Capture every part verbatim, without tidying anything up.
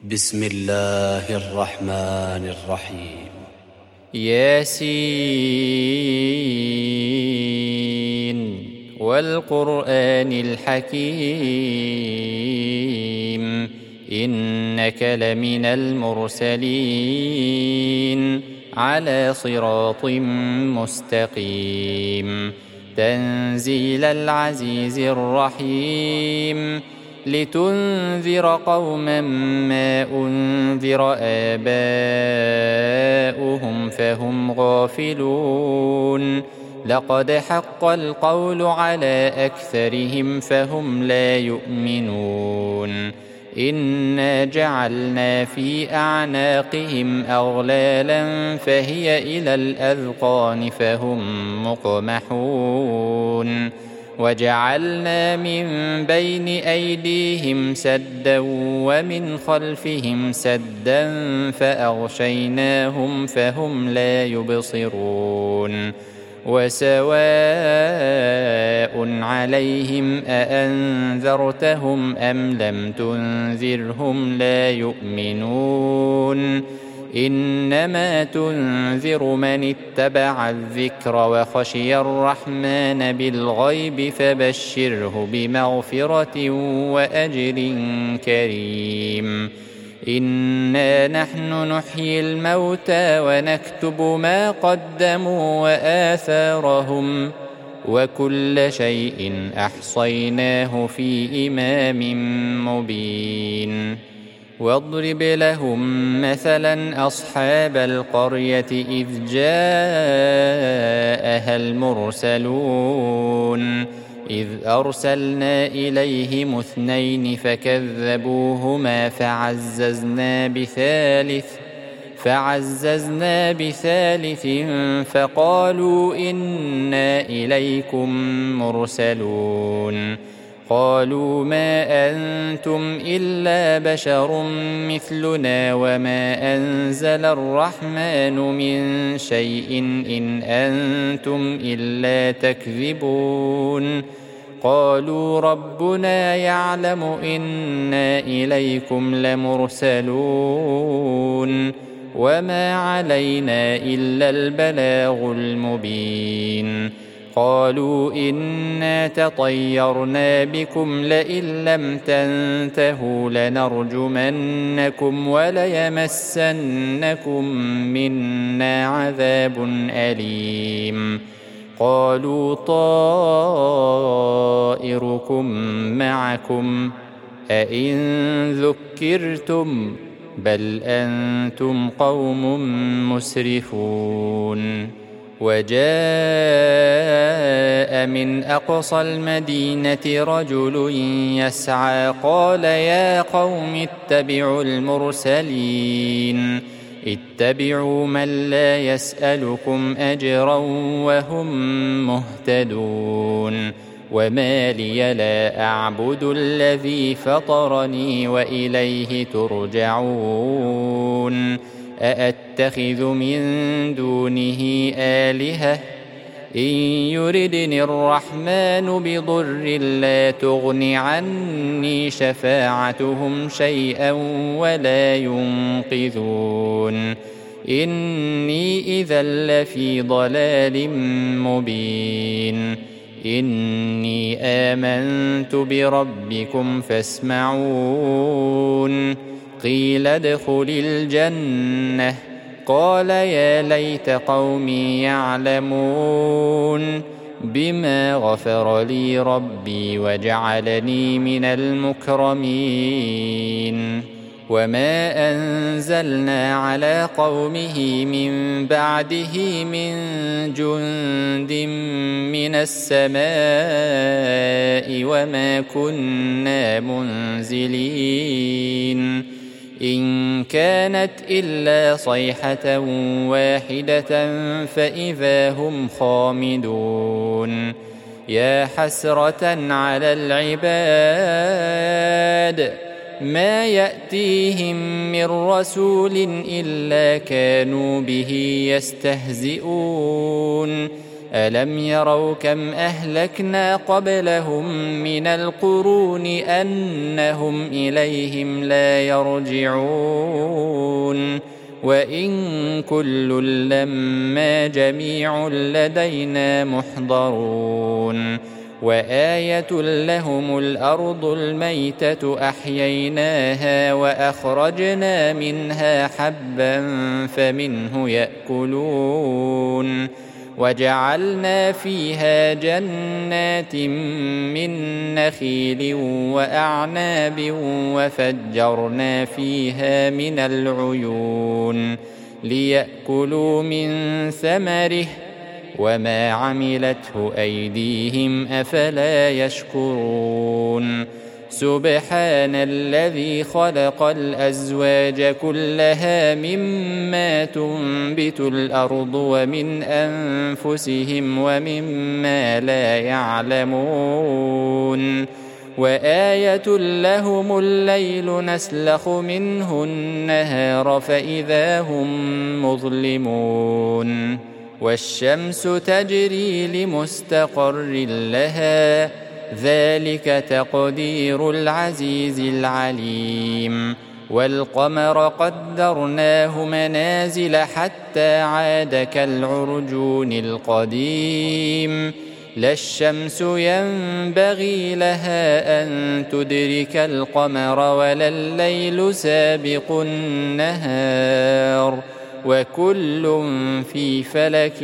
بسم الله الرحمن الرحيم. ياسين والقرآن الحكيم إنك لمن المرسلين على صراط مستقيم تنزيل العزيز الرحيم لتنذر قوما ما أنذر آباؤهم فهم غافلون لقد حق القول على أكثرهم فهم لا يؤمنون إنا جعلنا في أعناقهم أغلالا فهي إلى الأذقان فهم مقمحون وجعلنا من بين أيديهم سدا ومن خلفهم سدا فأغشيناهم فهم لا يبصرون وسواء عليهم أأنذرتهم أم لم تنذرهم لا يؤمنون إنما تنذر من اتبع الذكر وخشي الرحمن بالغيب فبشره بمغفرة وأجر كريم إنا نحن نحيي الموتى ونكتب ما قدموا وآثارهم وكل شيء أحصيناه في إمام مبين واضرب لهم مثلا أصحاب القرية إذ جاءها المرسلون إذ أرسلنا إليهم اثنين فكذبوهما فعززنا بثالث فعززنا بثالث فقالوا إنا إليكم مرسلون قالوا ما أنتم إلا بشر مثلنا وما أنزل الرحمن من شيء إن أنتم إلا تكذبون قالوا ربنا يعلم إنا إليكم لمرسلون وما علينا إلا البلاغ المبين قالوا إنا تطيرنا بكم لئن لم تنتهوا لنرجمنكم وليمسنكم منا عذاب أليم قالوا طائركم معكم أئن ذكرتم بل أنتم قوم مسرفون وجاء من أقصى المدينة رجل يسعى قال يا قوم اتبعوا المرسلين اتبعوا من لا يسألكم أجرا وهم مهتدون وما لي لا أعبد الذي فطرني وإليه ترجعون أأتخذ من دونه آلهة إن يردني الرحمن بضر لا تغن عني شفاعتهم شيئا ولا ينقذون إني إذا لفي ضلال مبين إني آمنت بربكم فاسمعون قيل ادخل الجنة قال يا ليت قومي يعلمون بما غفر لي ربي وجعلني من المكرمين وما أنزلنا على قومه من بعده من جند من السماء وما كنا منزلين إن كانت إلا صيحة واحدة فإذا هم خامدون يا حسرة على العباد ما يأتيهم من رسول إلا كانوا به يستهزئون ألم يروا كم أهلكنا قبلهم من القرون أنهم إليهم لا يرجعون وإن كل لما جميع لدينا محضرون وآية لهم الأرض الميتة أحييناها وأخرجنا منها حبا فمنه يأكلون وجعلنا فيها جنات من نخيل وأعناب وفجرنا فيها من العيون ليأكلوا من ثمره وما عملته أيديهم أفلا يشكرون سبحان الذي خلق الأزواج كلها مما تنبت الأرض ومن أنفسهم ومما لا يعلمون وآية لهم الليل نسلخ منه النهار فإذا هم مظلمون والشمس تجري لمستقر لها ذلك تقدير العزيز العليم والقمر قدرناه منازل حتى عاد كالعرجون القديم لا الشمس ينبغي لها أن تدرك القمر ولا الليل سابق النهار وكل في فلك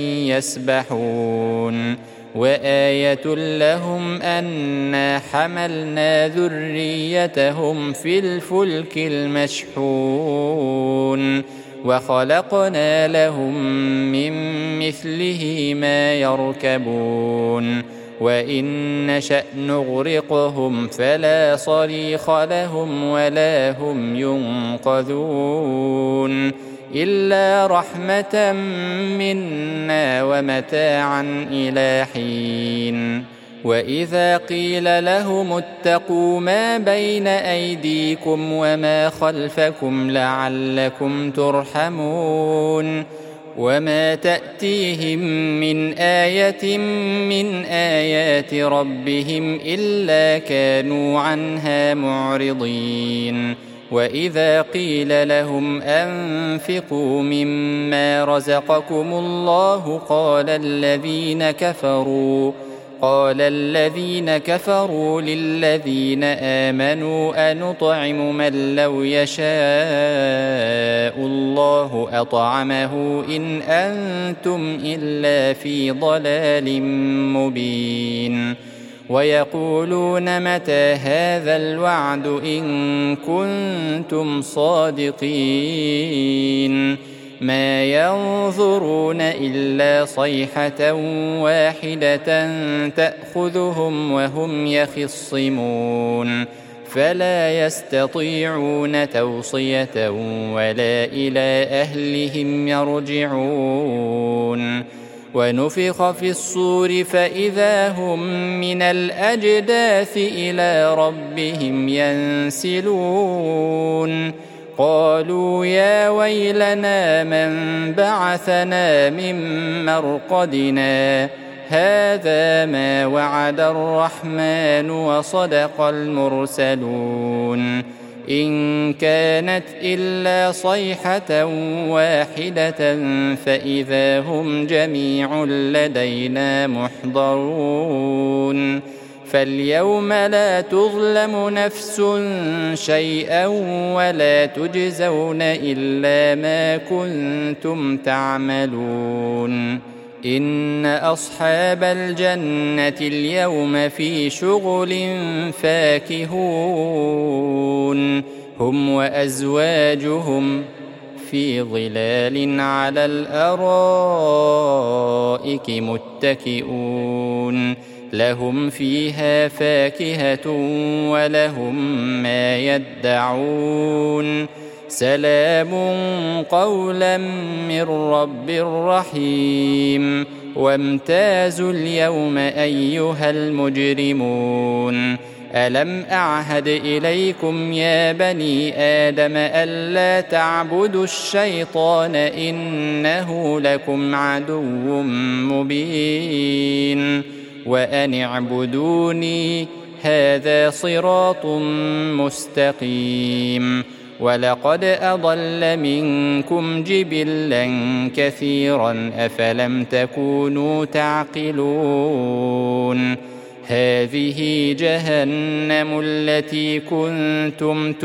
يسبحون وآية لهم أنا حملنا ذريتهم في الفلك المشحون وخلقنا لهم من مثله ما يركبون وإن نشأ نغرقهم فلا صريخ لهم ولا هم ينقذون إلا رحمة منا ومتاعا إلى حين وإذا قيل لهم اتقوا ما بين أيديكم وما خلفكم لعلكم ترحمون وما تأتيهم من آية من آيات ربهم إلا كانوا عنها معرضين وإذا قيل لهم أنفقوا مما رزقكم الله قال الذين كفروا قال الذين كفروا للذين آمنوا أنطعم من لو يشاء الله أطعمه إن أنتم إلا في ضلال مبين ويقولون متى هذا الوعد إن كنتم صادقين ما ينظرون إلا صيحة واحدة تأخذهم وهم يخصمون فلا يستطيعون توصية ولا إلى أهلهم يرجعون ونفخ في الصور فإذا هم من الأجداث إلى ربهم ينسلون قالوا يا ويلنا من بعثنا من مرقدنا هذا ما وعد الرحمن وصدق المرسلون إن كانت إلا صيحة واحدة فإذا هم جميع لدينا محضرون فاليوم لا تظلم نفس شيئا ولا تجزون إلا ما كنتم تعملون إن أصحاب الجنة اليوم في شغل فاكهون هم وأزواجهم في ظلال على الأرائك متكئون لهم فيها فاكهة ولهم ما يدعون سلام قولا من رب رحيم وامتازوا اليوم أيها المجرمون ألم أعهد إليكم يا بني آدم ألا تعبدوا الشيطان إنه لكم عدو مبين وأن اعبدوني هذا صراط مستقيم ولقد أضل منكم جبلا كثيرا أفلم تكونوا تعقلون هذه جهنم التي كنتم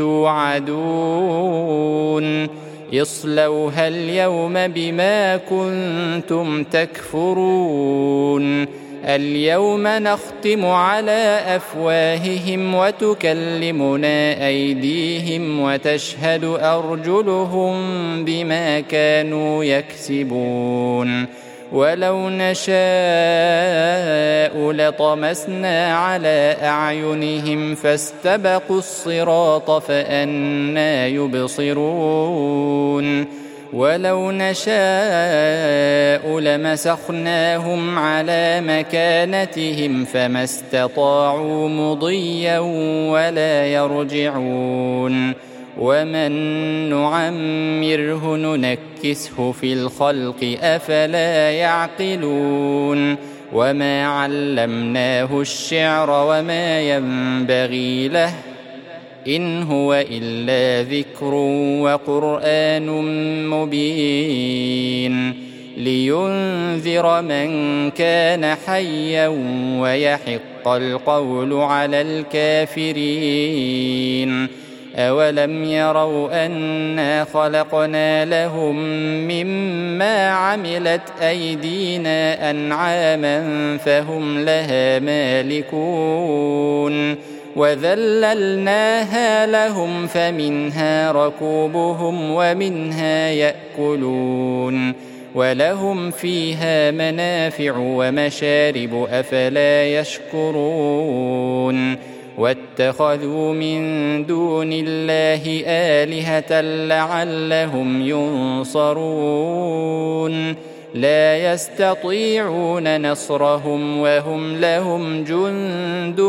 توعدون اصلوها اليوم بما كنتم تكفرون اليوم نختم على أفواههم وتكلمنا أيديهم وتشهد أرجلهم بما كانوا يكسبون ولو نشاء لطمسنا على أعينهم فاستبقوا الصراط فأنى يبصرون ولو نشاء لمسخناهم على مكانتهم فما استطاعوا مضيا ولا يرجعون ومن نعمره ننكسه في الخلق أفلا يعقلون وما علمناه الشعر وما ينبغي له إن هو إلا ذكر وقرآن مبين لينذر من كان حيا ويحق القول على الكافرين أولم يروا أنا خلقنا لهم مما عملت أيدينا أنعاما فهم لها مالكون وذللناها لهم فمنها ركوبهم ومنها يأكلون ولهم فيها منافع ومشارب أفلا يشكرون واتخذوا من دون الله آلهة لعلهم ينصرون لا يستطيعون نصرهم وهم لهم جند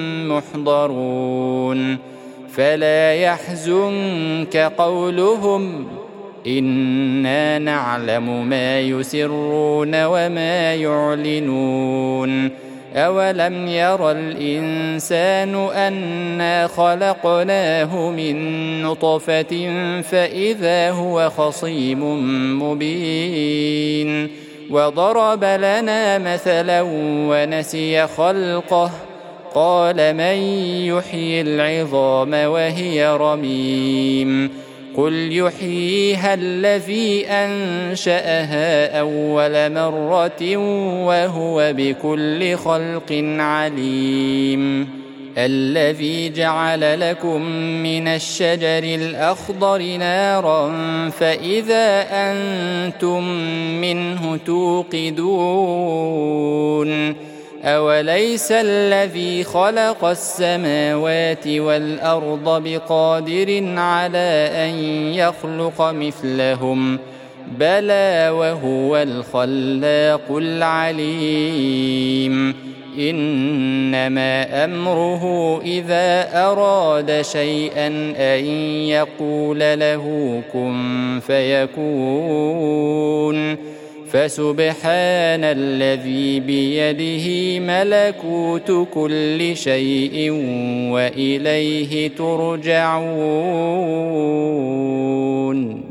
محضرون فلا يحزنك قولهم إنا نعلم ما يسرون وما يعلنون أولم ير الإنسان أنا خلقناه من نطفة فإذا هو خصيم مبين وضرب لنا مثلا ونسي خلقه قال من يحيي العظام وهي رميم قل يحييها الذي أنشأها أول مرة وهو بكل خلق عليم الذي جعل لكم من الشجر الأخضر نارا فإذا أنتم منه توقدون أوليس الذي خلق السماوات والأرض بقادر على أن يخلق مثلهم بلى وهو الخلاق العليم إنما أمره إذا أراد شيئا أن يقول له كن فيكون فسبحان الذي بيده ملكوت كل شيء وإليه ترجعون.